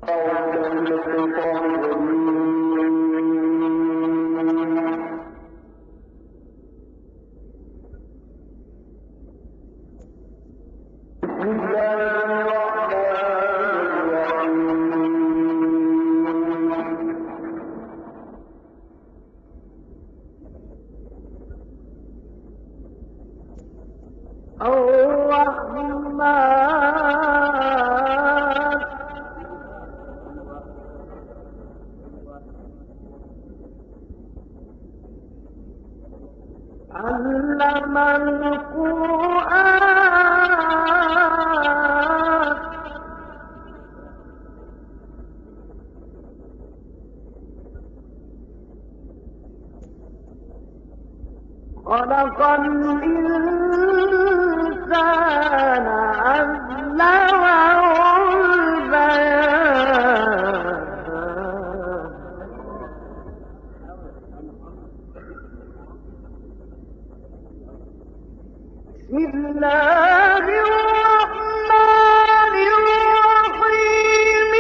علم القرآن خلق الإنسان علمه البيان بسم الله الرحمن الرحيم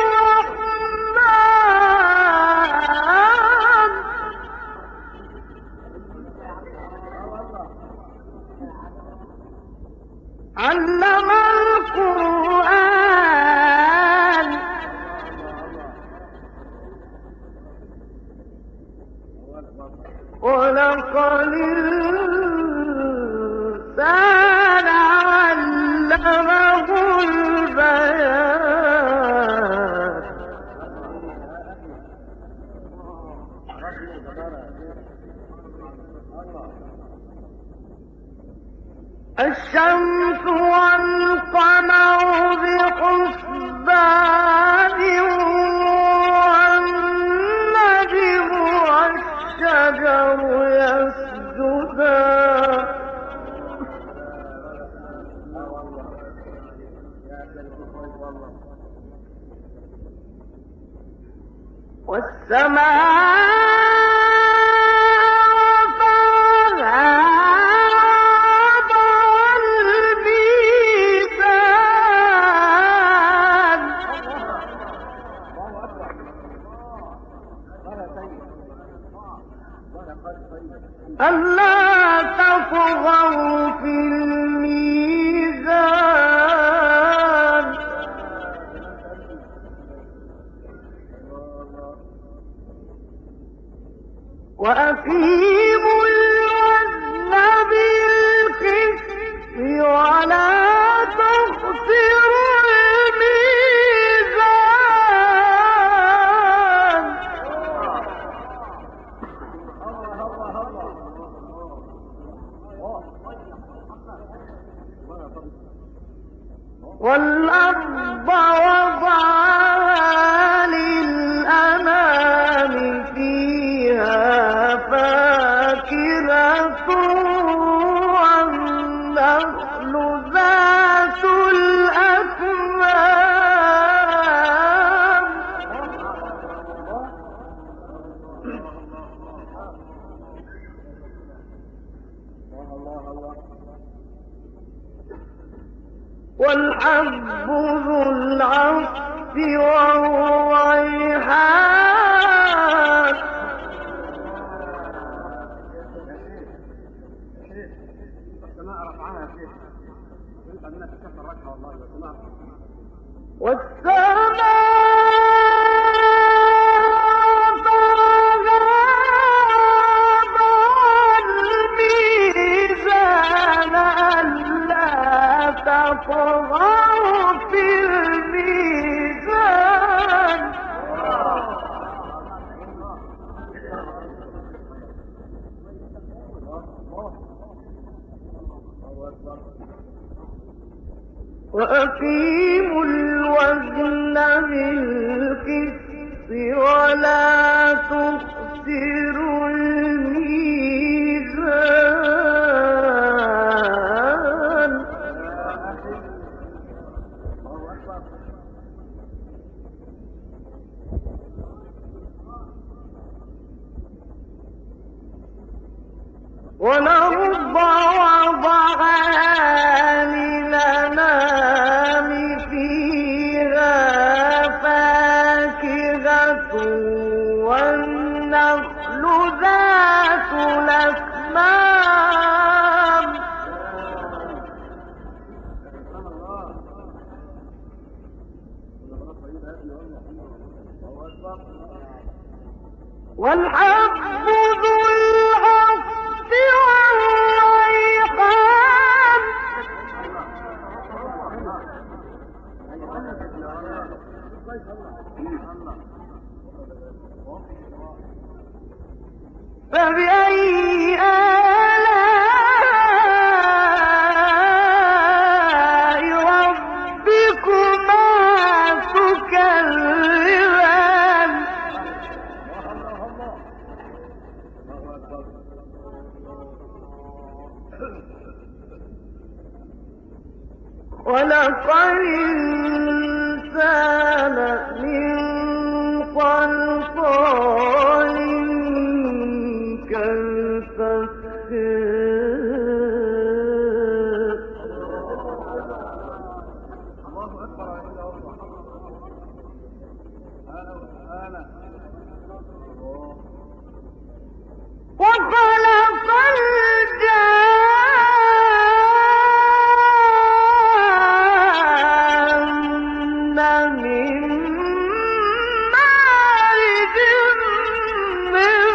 الرحمن علم القرآن خلق الإنسان علمه البيان الشمس والقمر بحسبان والنجم والشجر يسجدان ألا تطغوا في الميزان وأقيموا الوزن بالقسط ولا تخسروا الميزان والأرض وضعها للأنام فيها فاكهة والنخل ذات الأكمام والحب ذو العصف والريحان تطغوا في الميزان وأقيموا الوزن بالقسط ولا تخسروا الميزان والأرض وضعها للأنام فيها فاكهة والنخل ذات الأكمام والحب ذو العصف والريحان فبأي آلاء ربكما تكذبان خلق الإنسان من صلصال كالفخار وخلق الجان من مارج من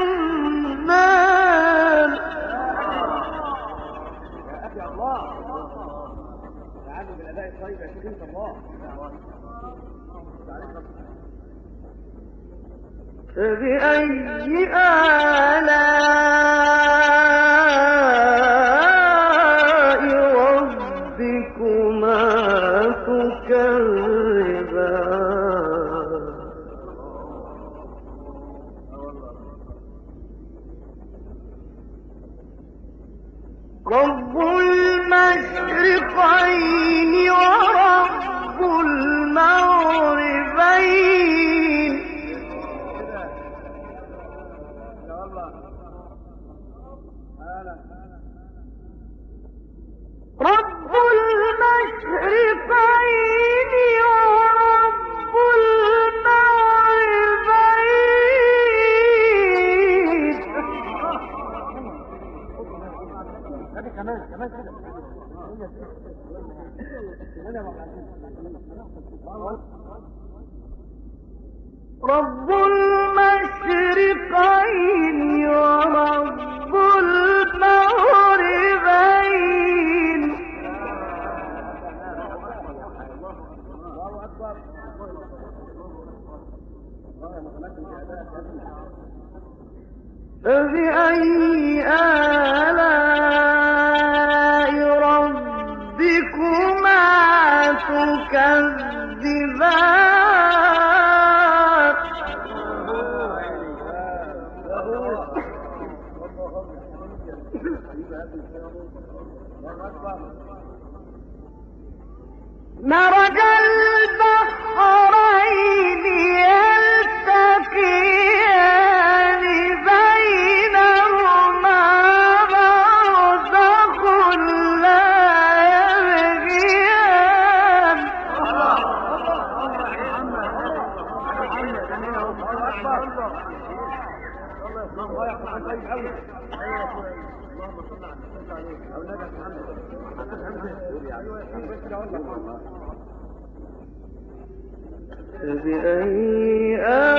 نار يا الله تعالوا بالأداء الطيب يا شيخ انت الله فبأي آلاء ربكما تكذبان رب المشرقين ورب المغربين رب المشرقين ورب المغربين كمان كده رب المشرقين ورب المغربين الله أكبر فبأي آلاء ربكما تكذبان مرج البحرين يلتقيان بينهما برزخ لا يبغيان فبأي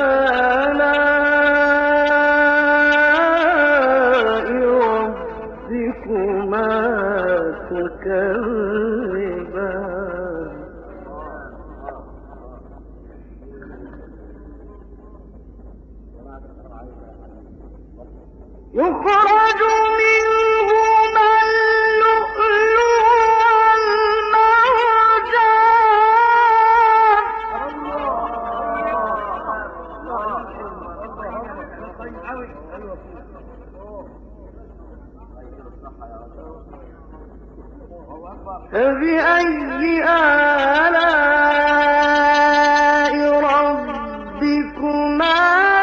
آلاء ربكما تكذبان يخرج منهما اللؤلؤ فبأي آلاء ربكما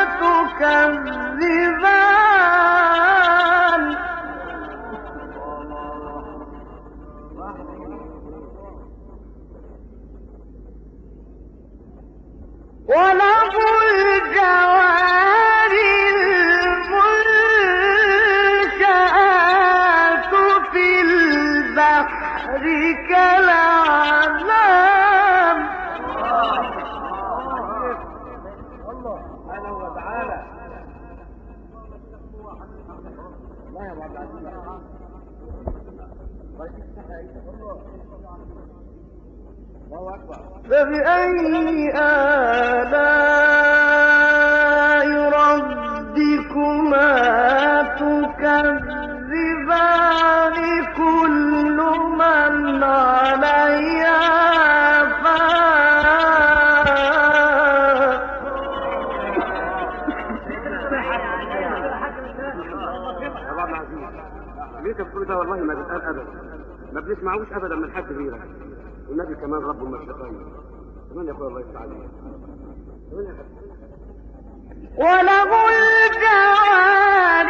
تكذبان وله الجوار المنشآت في البحر كالأعلام الله سبحانه وتعالى. الله يا عبد العزيز. الله أكبر. فبأي آلاء ربكما تكذبان كل من عليها ليه تقول ده؟ والله ما بيتقال ابدا، ما بنسمعوش ابدا من حد غيرك. والنبي كمان رب المشرقين كمان يقول الله يفتح عليك. وله الجوار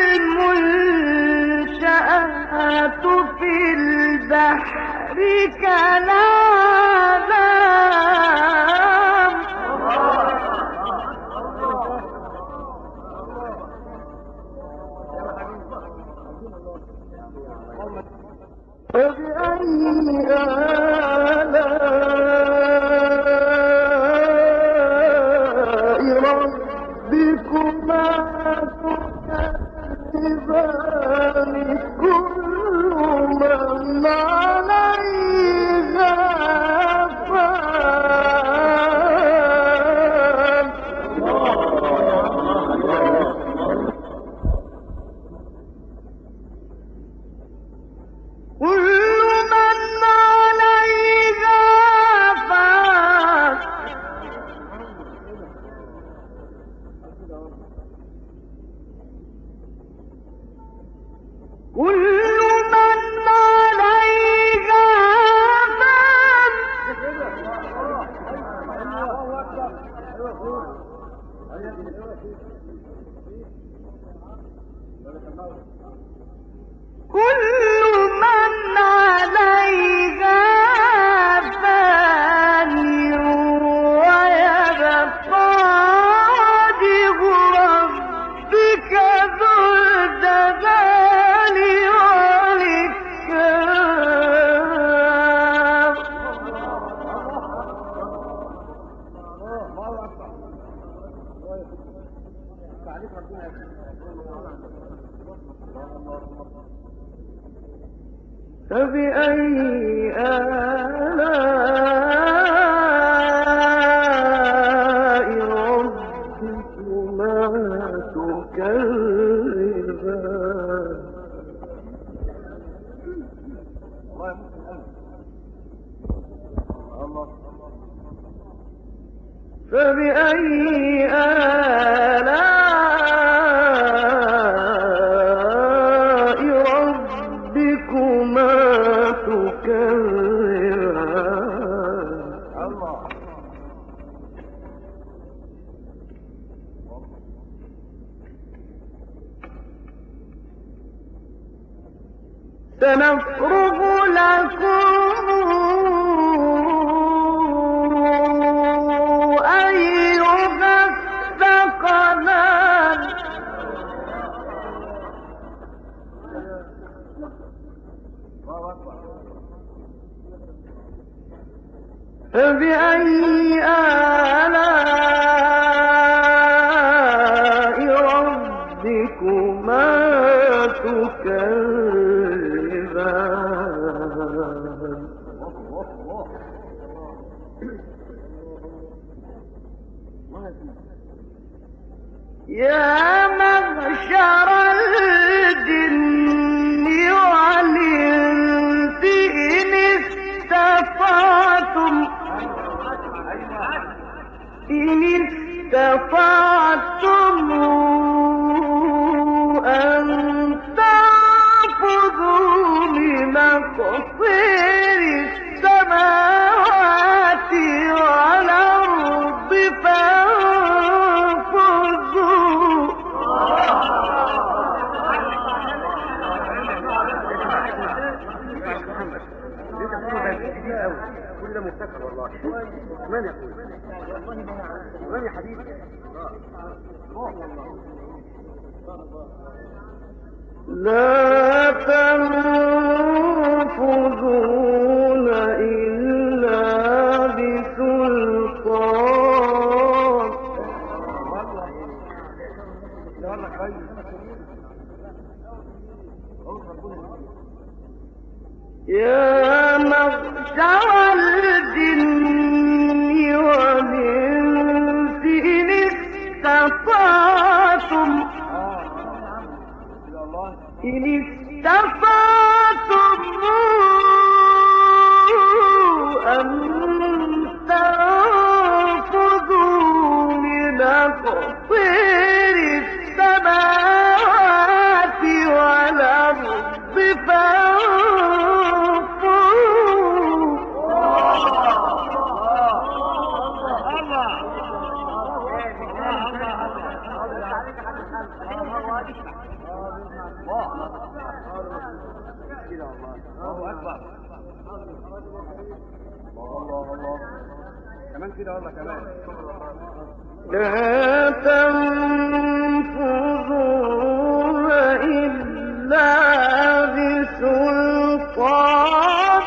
المنشآت في البحر كالأعلام فبأي آلاء ربكما تكذبان كل من عليها فان كل من عليها فان كل من عليها فان كل من عليها فان ويبقى وجه ربك ذو الجلال والإكرام فبأي آلاء ربكما تكذبان فبأي آلاء ربكما تكذبان الله سنفرغ لكم أيها الثقلان فبأي آلاء ربكما تكذبان يا معشر الجن والإنس إن استطعتم أن تنفذوا من أقطار السماوات والأرض فانفذوا كل ده مبتكر والله. من يقول؟ كمان يا حبيبي. لا تنفذون إلا بسلطان. يا معشر الجن والإنس إن استطعتم أن تنفذوا من أقطار السماوات والأرض كمان كده والله كمان. لا تنفذون إلا بسلطان.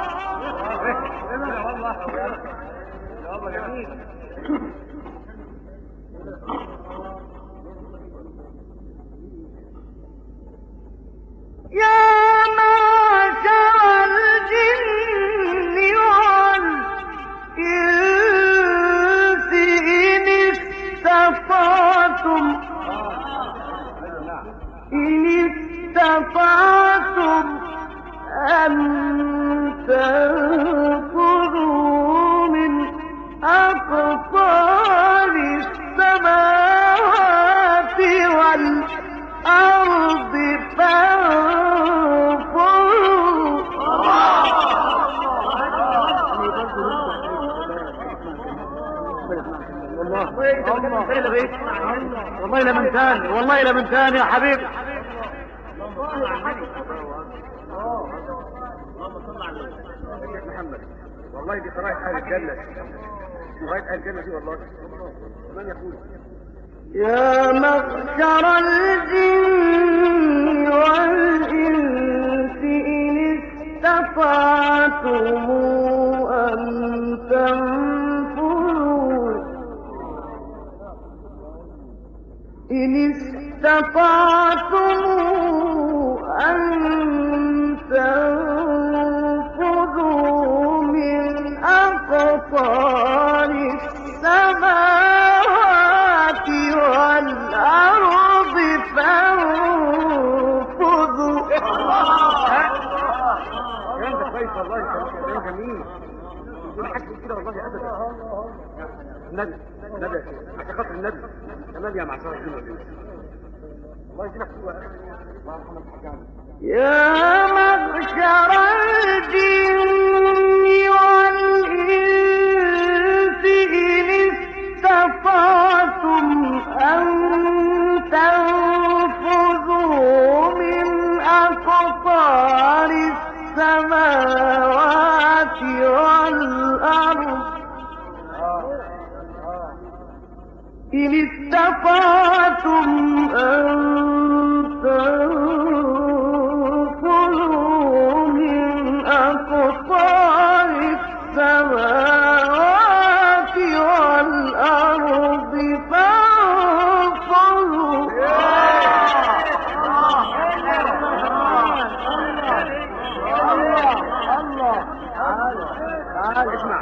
والله جميل. يا معشر الجن والإنس إن استطعتم أن تنفذوا من أقطار السماوات والأرض والله لا من ثاني، والله لا من ثاني يا حبيبي. محمد والله دي قراءة أهل الجنة، قراءة أهل الجنة دي والله. من يقول يا معشر الجن والإنس إن استطعتم أن تنفذوا من أقطار السماوات والأرض فانفذوا. انت كويس والله، كلام جميل. يقول حاجه كده والله ابدا. النبي عشان خاطر النبي كمان يا معشر الجن والانس. الله يجزيك خير. الله يرحمك حاجه. يا معشر الجن والإنس إن استطعتم أن تنفذوا من أقطار السماوات والأرض إن استطعتم أن تنفذوا من أقطار السماوات والأرض فانفذوا. اسمع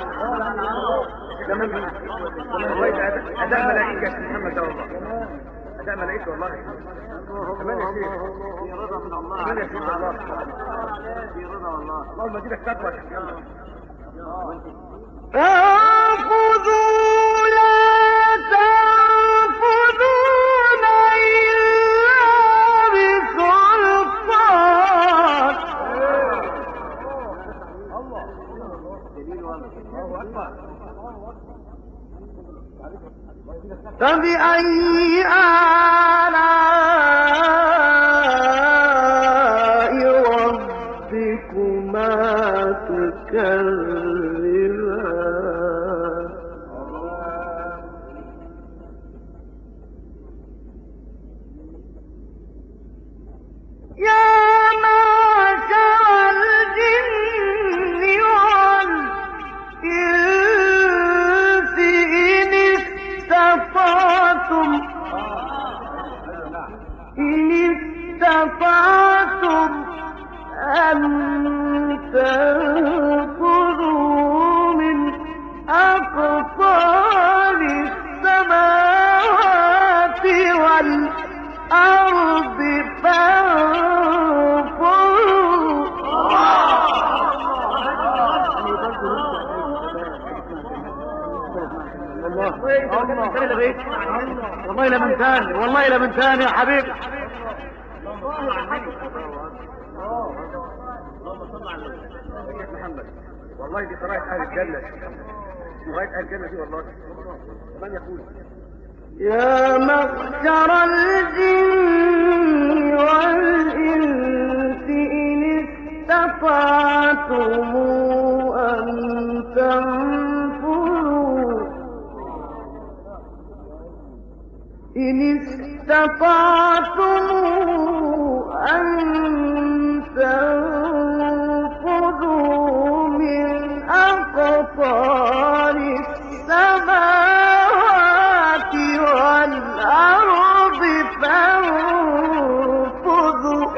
والله أداء ملائكة يا محمد ده والله، أداء ملائكة والله. كمان يا شيخ في رضا من الله، كمان يا شيخ الله في رضا والله. اللهم اديلك تقوى يا محمد. فانفذوا لا تنفذون إلا بسلطان. فبأي آلاء ربكما تكذبان. استطعتم أن تنفذوا من أقطار السماوات والأرض والله لا من ثاني، والله لا من ثاني يا حبيبي. محمد والله دي قراءة أهل الجنة، قراءة أهل الجنة دي والله. من يقول يا معشر الجن والإنس إن استطعتم أن تنفذوا إن استطعتم أن تنفذوا من أقطار السماوات والأرض فانفذوا.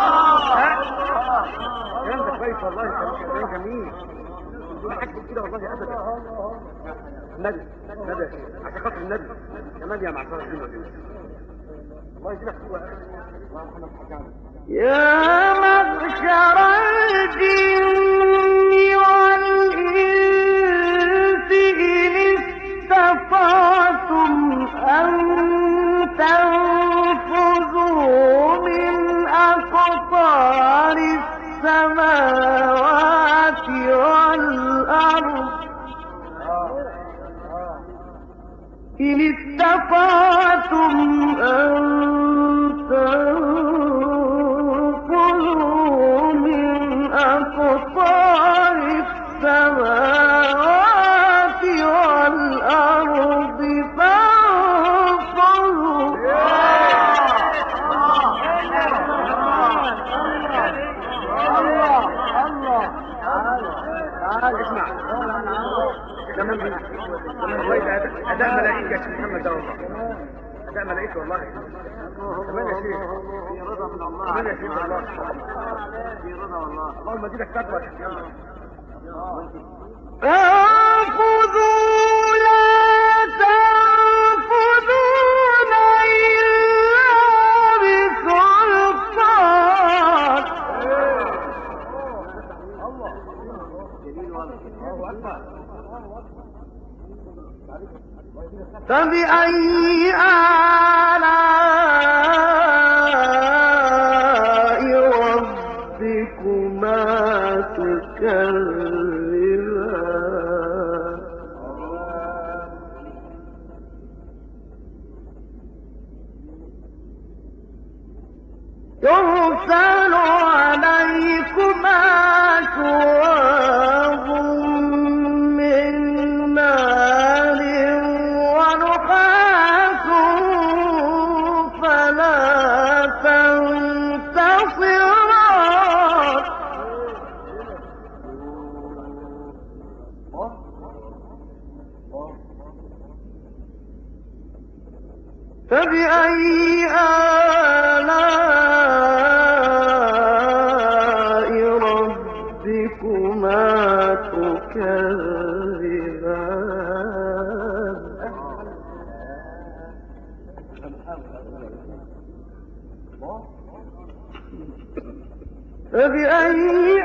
كلام ده كويس والله، كلام جميل. ما حد كده والله ابدا. النبي يا شيخ، عشان خاطر النبي كمان يا معشر الجن والانس. الله يجزيك خير. يا معشر الجن والإنس إن استطعتم أن تنفذوا من أقطار السماوات والأرض إن استطعتم أن تنفذوا من أقطار السماوات والأرض فانفذوا. اسمع كمان والله أداء ملائكة يا شيخ محمد ده والله، أداء ملائكة والله. كمان يا شيخ في رضا من الله، كمان يا شيخ والله في رضا والله. اللهم اديلك تقوى يا شيخ محمد. فانفذوا لا تنفذون إلا بسلطان. فبأي آلاء ربكما تكذبان. يرسل عليكما شواظ من نار ونحاس فلا تنتصران. فبأي آلاء ربكما تكذبان. فبأي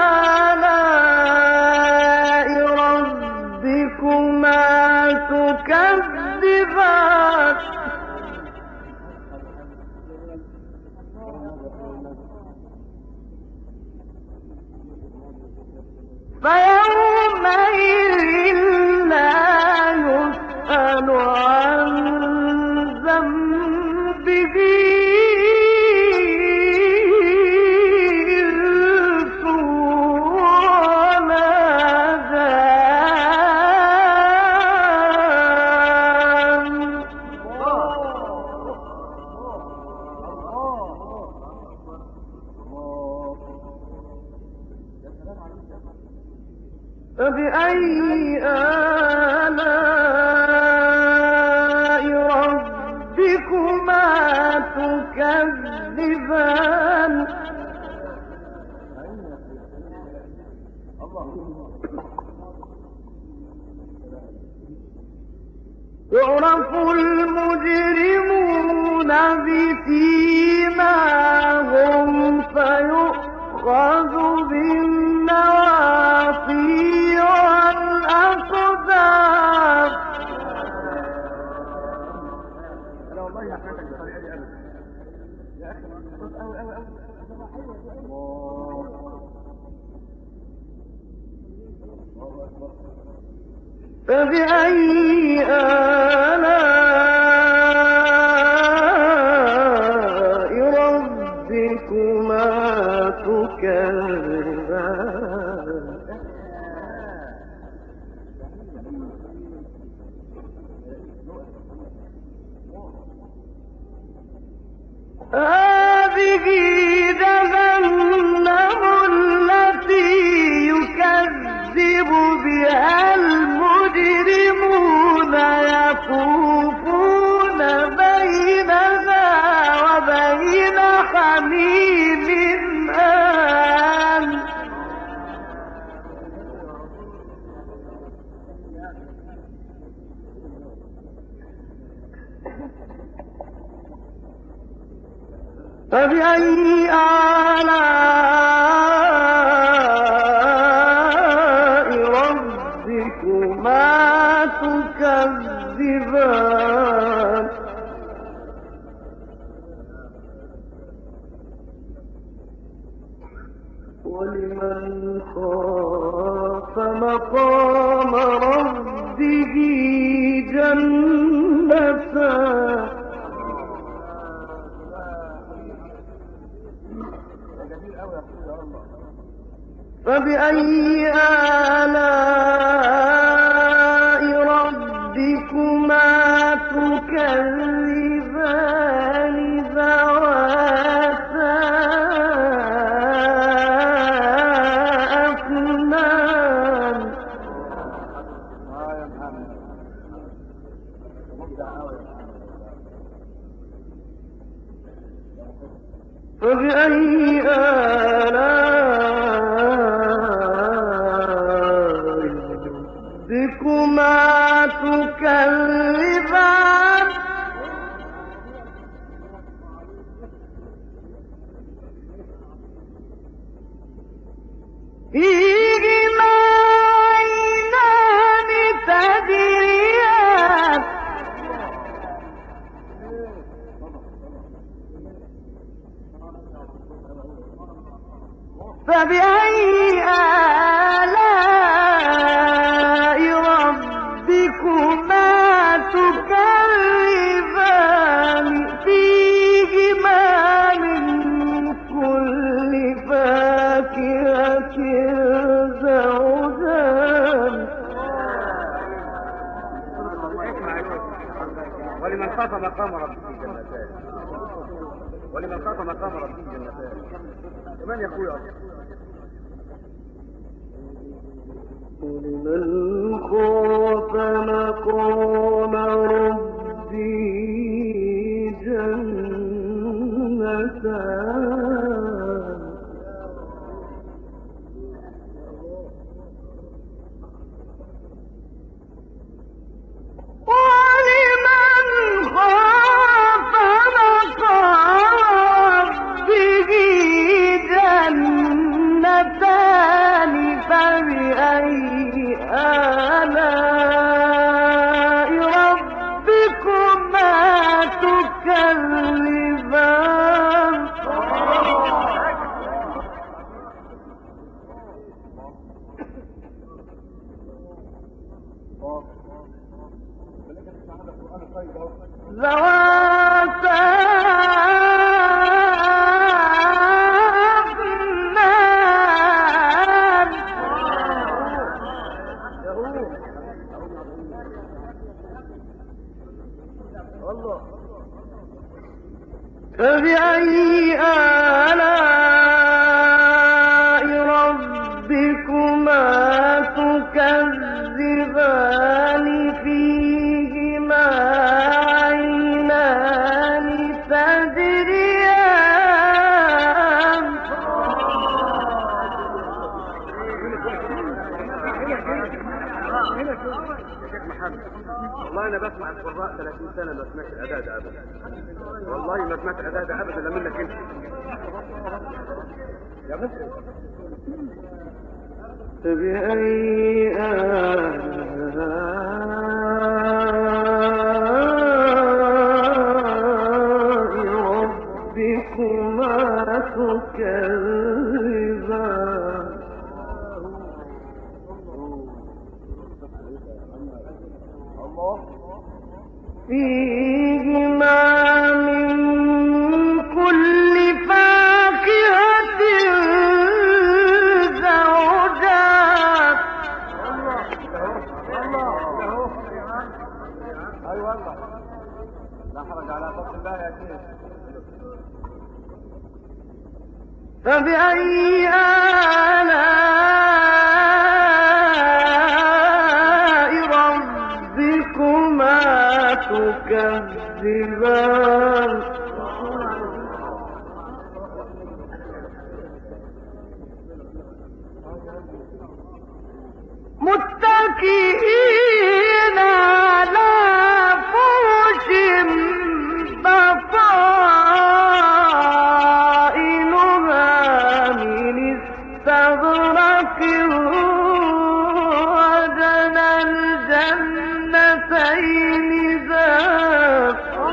آلاء ربكما تكذبان. فيومئذ لا يسأل عن ذنبه إنس ولا جان. تكذبان يعرف المجرمون بسيماهم فيؤخذ بالنواصي والأقدام انا والله يا حياتك بالطريقه دي ابدا يا اخي بص قوي قوي قوي الله اكبر فبأي آلاء ربكما تكذبان هذه جهنم التي يكذب بها المجرمون يطوفون بينها وبين حميم آن فبأي آلاء ربكما تكذبان ولمن خاف مقام ربه جنتان فبأي آلاء ربكما تكذبان ذواتا أفنان يا محمد فبأي آلاء ربكما تكذبان فيهما عينان تجريان فبأي آلاء ربكما تكذبان فيهما من كل فاكهة زوجان ولمن خاف مقام ربه جنتان ولمن خاف مقام ربه جنتان كمان يا اخويا ولمن خاف مقام ربه جنتان ولمن خاف مقام ربه جنتان فبأي آلاء ربكما تكذبان ذواتا أفنان فبأي آلاء ربكما تكذبان فيهما عينان تجريان بتاع القراء 30 سنه ما سمعت الاداء ده ابدا. والله ما سمعت الاداء ده ابدا الا منك انت يا مصري. فبأي آلاء ربكما تكذبان فيهما من كل فاكهة زوجان. اي والله لا حرج على فضل الله يا شيخ. فبأي آلاء ربكما تكذبان متكئين على فرش بطائنها من استبرق وجنى الجنتين ذات.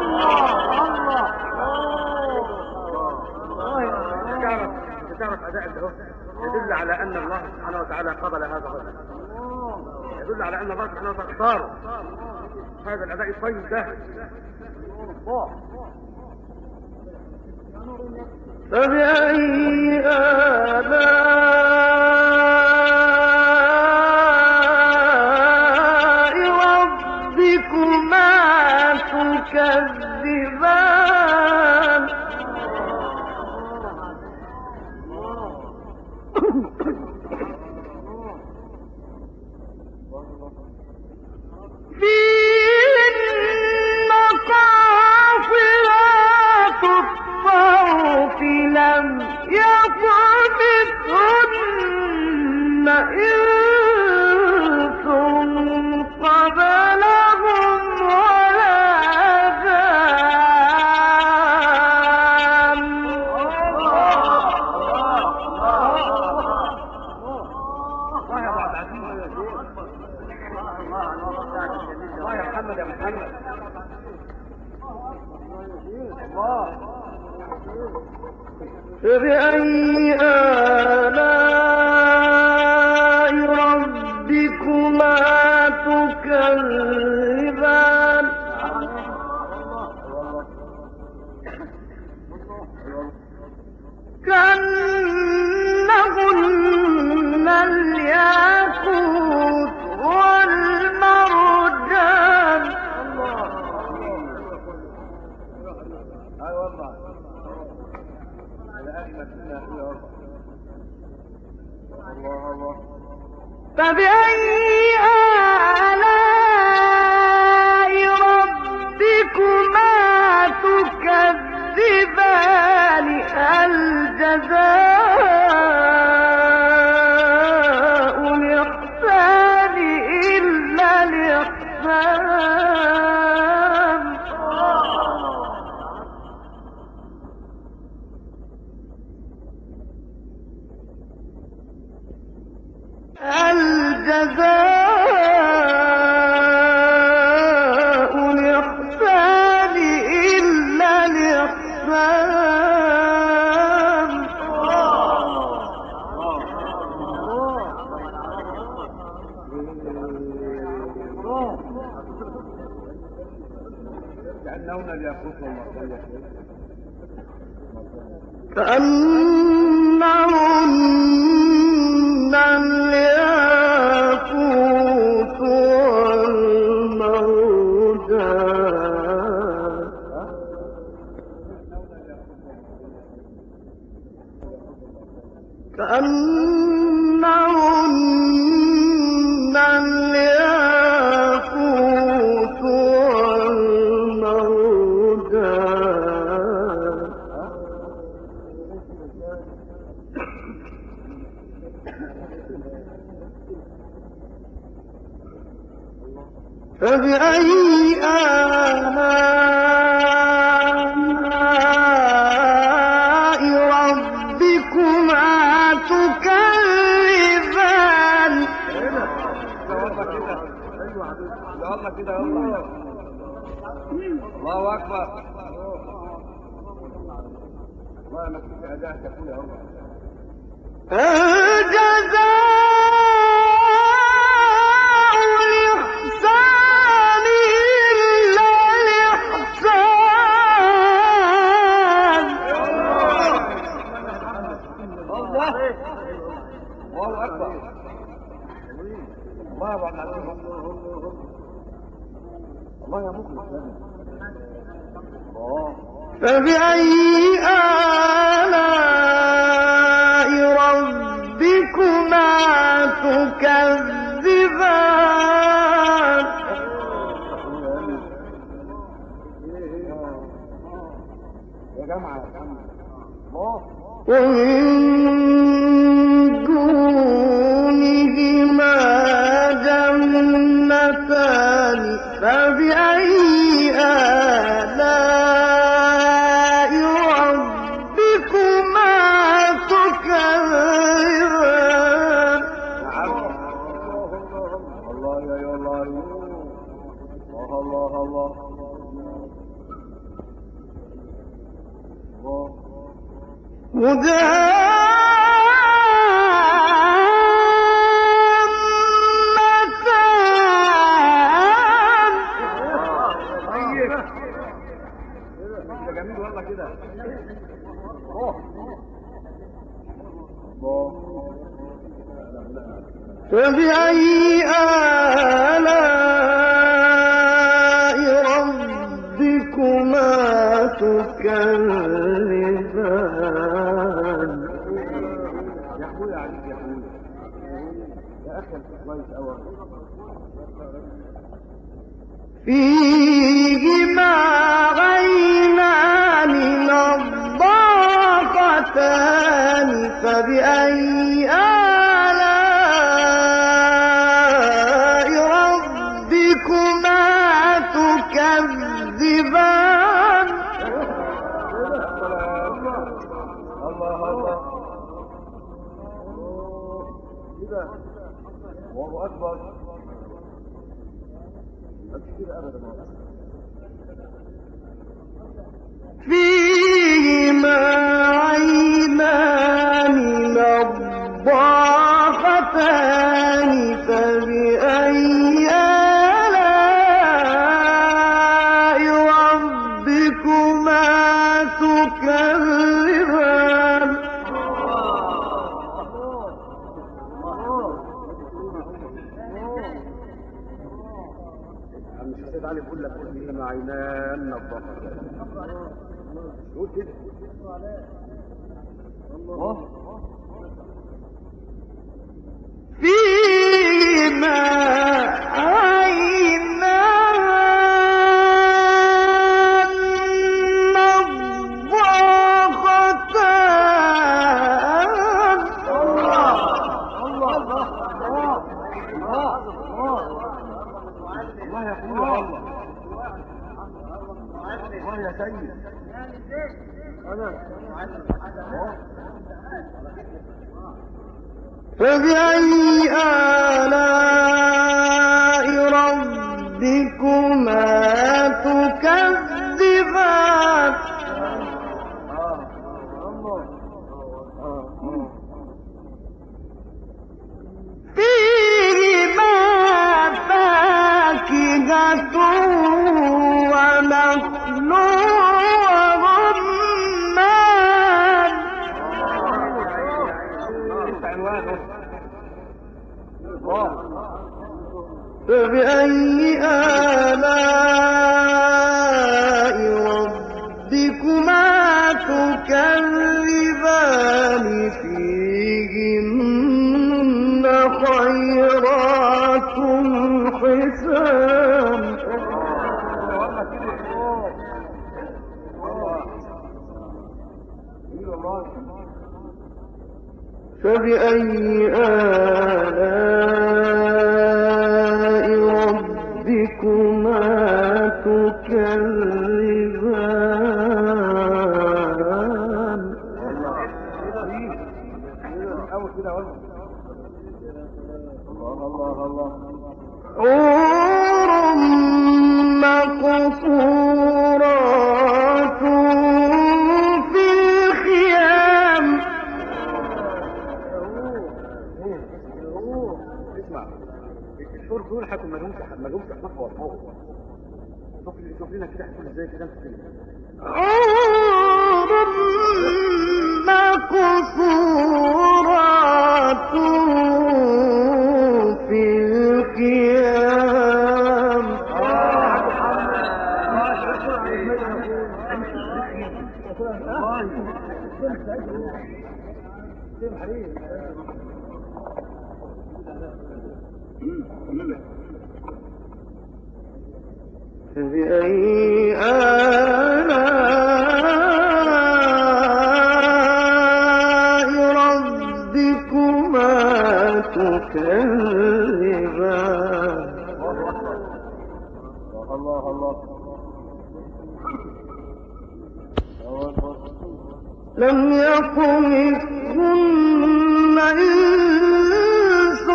تعرف اداء ده يدل على ان الله سبحانه وتعالى قبل هذا الرجل، يدل على ان الله سبحانه وتعالى اختاره هذا الاداء الطيب ده. فبأي آلاء ربكما تكذبان فيهن قاصرات الطرف لم يطمثهن إنس قبلهم ولا جان. الله يا محمد يا محمد. فبأي آلاء ربكما تكذبان كأنهن الياقوت والمرجان. اي والله على اجمل منا فيها والله. الله الله. فبأي آلاء ربكما تكذبان الجزاء الإحسان إلا الإحسان. الجزاء الإحسان إلا الإحسان. كأنهن الياقوت والمرجان. كأنهن الياقوت والمرجان. كأنهن الياقوت والمرجان. فبأي آلاء ربكما تكذبان يلا كده يلا الله اكبر الله ما فيش اداء تقول يا الله الجزاء الإحسان إلا الإحسان الله اكبر الله يا عبد العزيز الله يا مخلص الله فبأي آلاء ربكما تكذبان يا جماعة الله ومن دونهما جنتان فبأي آلاء ربكما تكذبان الله يا الله الله الله مدهامتان ده جميل والله كده فبأي آلاء ربكما تكذبان يا اخويا عليك يا اخويا يا اخي انت كويس قوي فيهما عينان نضاختان فبأي آلاء ربكما تكذبان الله الله كده الله اكبر مش كده ابدا فيهما عينان نضاختان فبأي آلاء ربكما تكذبان مش هسيب علي يقول لك فيهما عينان نضاختان قول كده الله فيهما عينان نضاختان الله يا اخويا الله يا سيد فبأي آلاء ربكما تكذبان فيهما فاكهة ونخل ورمان فبأي آلاء ربكما تكذبان فيهن خيرات حسان فبأي آلاء ربكما شوف لنا كده هتقول ازاي كده انت فين؟ حور مقصورات في الخيام فبأي آلاء ربكما تكذبان الله الله لم يطمثهن إنس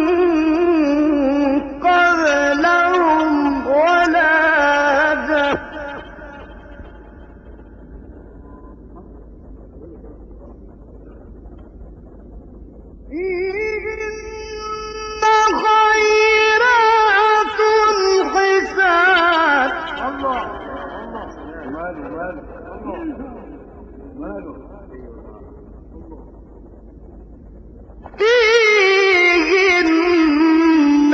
قبلهم ولا جان فيهن خيرات حسان الله ماله ماله ماله فيهن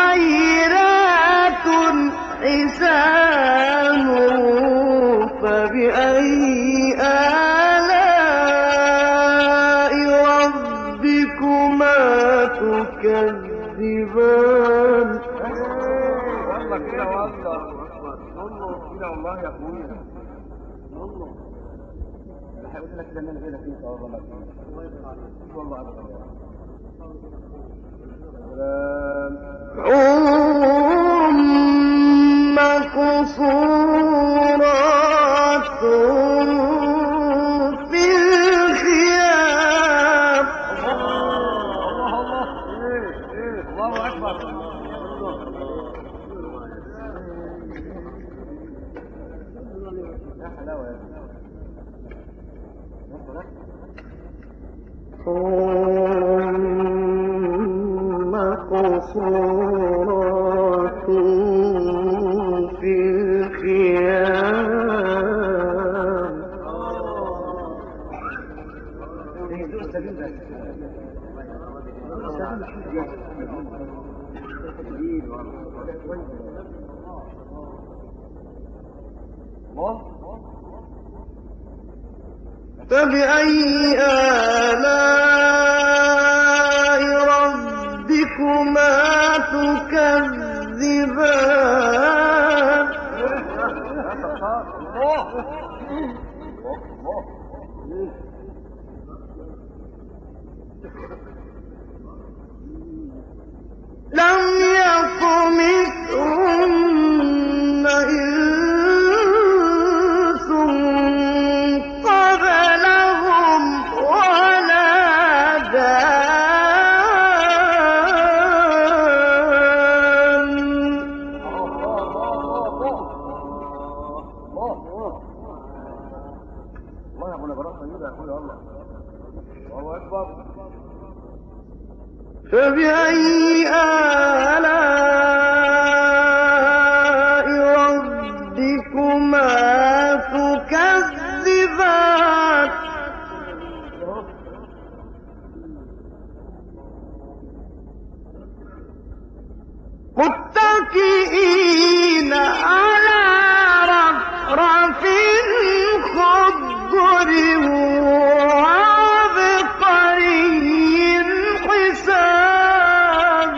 خيرات حسان فبأي آلاء ربكما تكذبان والله كده والله كده والله يا اخويا والله هقول لك ده انا كده فيك والله والله ابدا حور مقصورات في الخيام الله اكبر يا حلاوه يا حور مقصورات في الخيام فبأي آلاء ربكما تكذبان لم يطمثهن إنس قبلهم ولا جان الله يا ابو نبرات طيبه يا اخويا والله الله اكبر فبأي آلاء ربكما تكذبان متكئين على رفرف خضر وعبقري حسان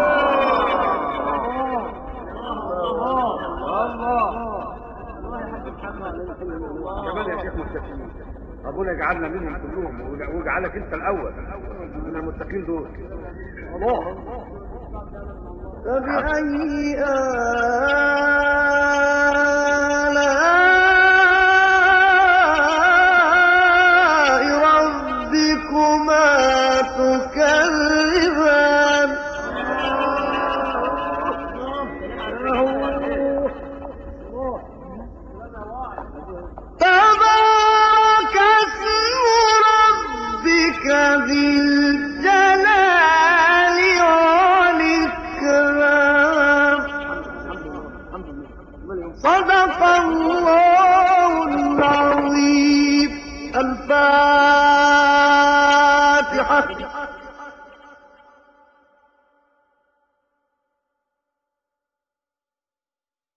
كمان يا شيخ متقين ربنا يجعلنا منهم كلهم ويجعلك انت الاول من المتقين دول الله فبأي آلاء ربكما تكذبان تبارك اسم ربك ذي الجلال والإكرام صدق الله العظيم. الفاتحة.